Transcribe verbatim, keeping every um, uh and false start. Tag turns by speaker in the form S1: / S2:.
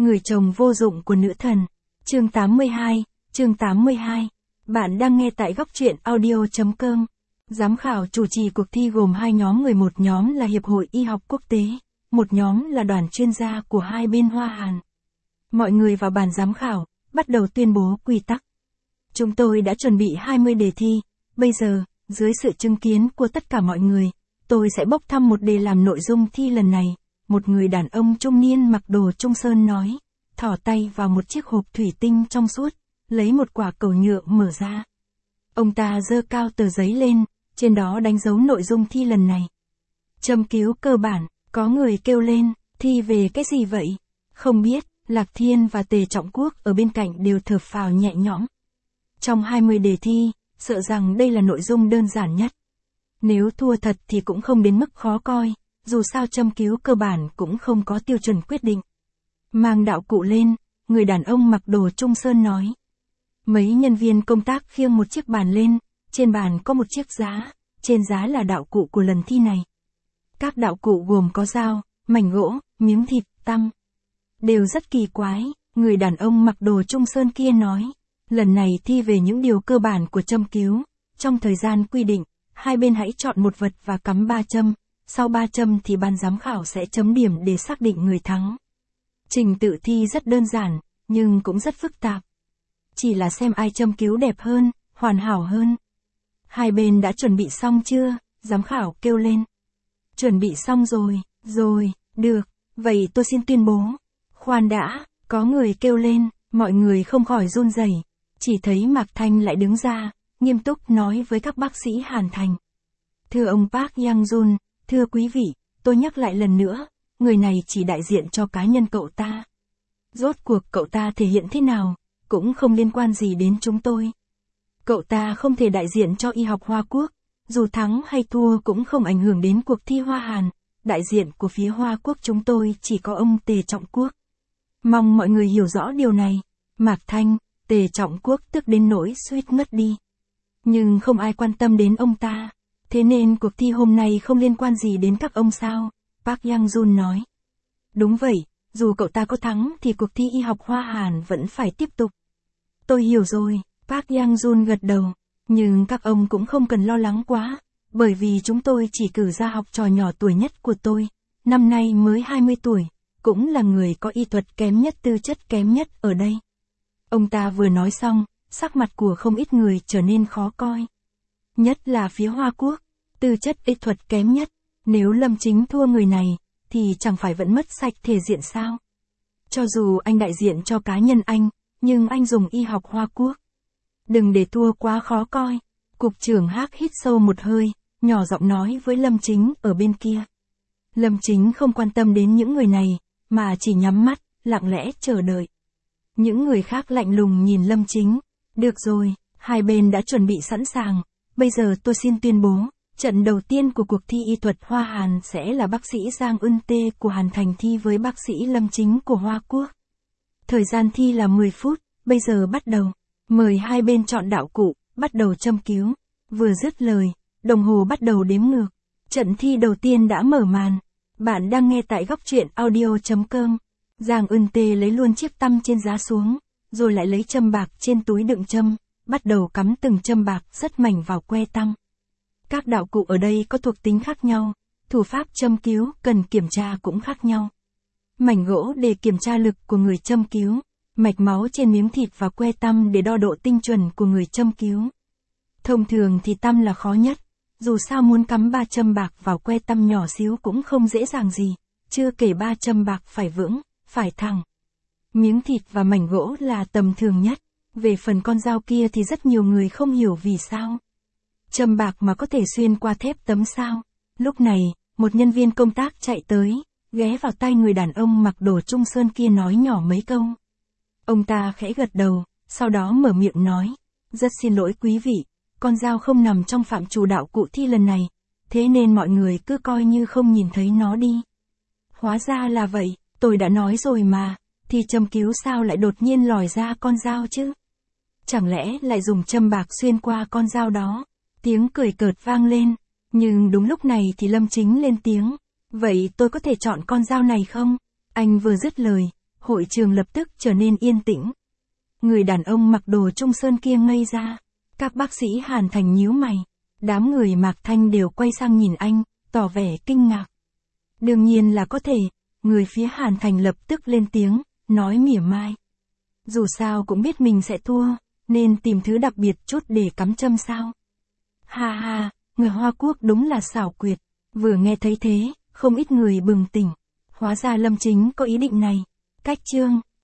S1: Người chồng vô dụng của nữ thần. Chương tám mươi hai, chương tám mươi hai. Bạn đang nghe tại góc truyện audio chấm com. Giám khảo chủ trì cuộc thi gồm hai nhóm người, một nhóm là Hiệp hội Y học Quốc tế, một nhóm là đoàn chuyên gia của hai bên Hoa Hàn. Mọi người vào bàn giám khảo, bắt đầu tuyên bố quy tắc. Chúng tôi đã chuẩn bị hai mươi đề thi, bây giờ, dưới sự chứng kiến của tất cả mọi người, tôi sẽ bốc thăm một đề làm nội dung thi lần này. Một người đàn ông trung niên mặc đồ Trung Sơn nói, thỏ tay vào một chiếc hộp thủy tinh trong suốt, lấy một quả cầu nhựa mở ra. Ông ta giơ cao tờ giấy lên, trên đó đánh dấu nội dung thi lần này. Châm cứu cơ bản, có người kêu lên, thi về cái gì vậy? Không biết, Lạc Thiên và Tề Trọng Quốc ở bên cạnh đều thở phào nhẹ nhõm. Trong hai mươi đề thi, sợ rằng đây là nội dung đơn giản nhất. Nếu thua thật thì cũng không đến mức khó coi, dù sao châm cứu cơ bản cũng không có tiêu chuẩn quyết định. Mang đạo cụ lên, người đàn ông mặc đồ Trung Sơn nói. Mấy nhân viên công tác khiêng một chiếc bàn lên, trên bàn có một chiếc giá, trên giá là đạo cụ của lần thi này. Các đạo cụ gồm có dao, mảnh gỗ, miếng thịt, tăm. Đều rất kỳ quái, người đàn ông mặc đồ Trung Sơn kia nói. Lần này thi về những điều cơ bản của châm cứu, trong thời gian quy định, hai bên hãy chọn một vật và cắm ba châm, sau ba châm thì ban giám khảo sẽ chấm điểm để xác định người thắng. Trình tự thi rất đơn giản, nhưng cũng rất phức tạp. Chỉ là xem ai châm cứu đẹp hơn, hoàn hảo hơn. Hai bên đã chuẩn bị xong chưa? Giám khảo kêu lên. Chuẩn bị xong rồi, rồi, được, vậy tôi xin tuyên bố. Khoan đã, có người kêu lên, mọi người không khỏi run rẩy. Chỉ thấy Mạc Thanh lại đứng ra, nghiêm túc nói với các bác sĩ Hàn Thành. Thưa ông Park Yang-jun, thưa quý vị, tôi nhắc lại lần nữa, người này chỉ đại diện cho cá nhân cậu ta. Rốt cuộc cậu ta thể hiện thế nào, cũng không liên quan gì đến chúng tôi. Cậu ta không thể đại diện cho y học Hoa Quốc, dù thắng hay thua cũng không ảnh hưởng đến cuộc thi Hoa Hàn, đại diện của phía Hoa Quốc chúng tôi chỉ có ông Tề Trọng Quốc. Mong mọi người hiểu rõ điều này. Mạc Thanh, Tề Trọng Quốc tức đến nỗi suýt ngất đi. Nhưng không ai quan tâm đến ông ta. Thế nên cuộc thi hôm nay không liên quan gì đến các ông sao? Park Yang-jun nói. Đúng vậy, dù cậu ta có thắng thì cuộc thi y học Hoa Hàn vẫn phải tiếp tục. Tôi hiểu rồi, Park Yang-jun gật đầu. Nhưng các ông cũng không cần lo lắng quá, bởi vì chúng tôi chỉ cử ra học trò nhỏ tuổi nhất của tôi, năm nay mới hai mươi tuổi, cũng là người có y thuật kém nhất, tư chất kém nhất ở đây. Ông ta vừa nói xong, sắc mặt của không ít người trở nên khó coi. Nhất là phía Hoa Quốc, tư chất y thuật kém nhất, nếu Lâm Chính thua người này, thì chẳng phải vẫn mất sạch thể diện sao? Cho dù anh đại diện cho cá nhân anh, nhưng anh dùng y học Hoa Quốc. Đừng để thua quá khó coi. Cục trưởng Hắc hít sâu một hơi, nhỏ giọng nói với Lâm Chính ở bên kia. Lâm Chính không quan tâm đến những người này, mà chỉ nhắm mắt, lặng lẽ chờ đợi. Những người khác lạnh lùng nhìn Lâm Chính. Được rồi, hai bên đã chuẩn bị sẵn sàng. Bây giờ tôi xin tuyên bố, trận đầu tiên của cuộc thi y thuật Hoa Hàn sẽ là bác sĩ Giang Eun Tê của Hàn Thành thi với bác sĩ Lâm Chính của Hoa Quốc. Thời gian thi là mười phút, bây giờ bắt đầu. Mời hai bên chọn đạo cụ, bắt đầu châm cứu. Vừa dứt lời, đồng hồ bắt đầu đếm ngược. Trận thi đầu tiên đã mở màn. Bạn đang nghe tại góc truyện audio chấm com. Giang Eun Tê lấy luôn chiếc tăm trên giá xuống, rồi lại lấy châm bạc trên túi đựng châm, bắt đầu cắm từng châm bạc rất mảnh vào que tăm. Các đạo cụ ở đây có thuộc tính khác nhau, thủ pháp châm cứu cần kiểm tra cũng khác nhau. Mảnh gỗ để kiểm tra lực của người châm cứu, mạch máu trên miếng thịt và que tăm để đo độ tinh chuẩn của người châm cứu. Thông thường thì tăm là khó nhất, dù sao muốn cắm ba châm bạc vào que tăm nhỏ xíu cũng không dễ dàng gì, chưa kể ba châm bạc phải vững, phải thẳng. Miếng thịt và mảnh gỗ là tầm thường nhất, về phần con dao kia thì rất nhiều người không hiểu vì sao. Châm bạc mà có thể xuyên qua thép tấm sao? Lúc này, một nhân viên công tác chạy tới, ghé vào tai người đàn ông mặc đồ Trung Sơn kia nói nhỏ mấy câu. Ông ta khẽ gật đầu, sau đó mở miệng nói, rất xin lỗi quý vị, con dao không nằm trong phạm trù đạo cụ thi lần này, thế nên mọi người cứ coi như không nhìn thấy nó đi. Hóa ra là vậy, tôi đã nói rồi mà, thì châm cứu sao lại đột nhiên lòi ra con dao chứ? Chẳng lẽ lại dùng châm bạc xuyên qua con dao đó? Tiếng cười cợt vang lên, nhưng đúng lúc này thì Lâm Chính lên tiếng, vậy tôi có thể chọn con dao này không? Anh vừa dứt lời, Hội trường lập tức trở nên yên tĩnh. Người đàn ông mặc đồ Trung Sơn kia ngây ra. Các bác sĩ Hàn Thành nhíu mày. Đám người Mạc Thanh đều quay sang nhìn anh, tỏ vẻ kinh ngạc. Đương nhiên là có thể, người phía Hàn Thành lập tức lên tiếng, nói mỉa mai. Dù sao cũng biết mình sẽ thua, nên tìm thứ đặc biệt chút để cắm châm sao. Ha ha, người Hoa Quốc đúng là xảo quyệt. Vừa nghe thấy thế, không ít người bừng tỉnh. Hóa ra Lâm Chính có ý định này. Cách chương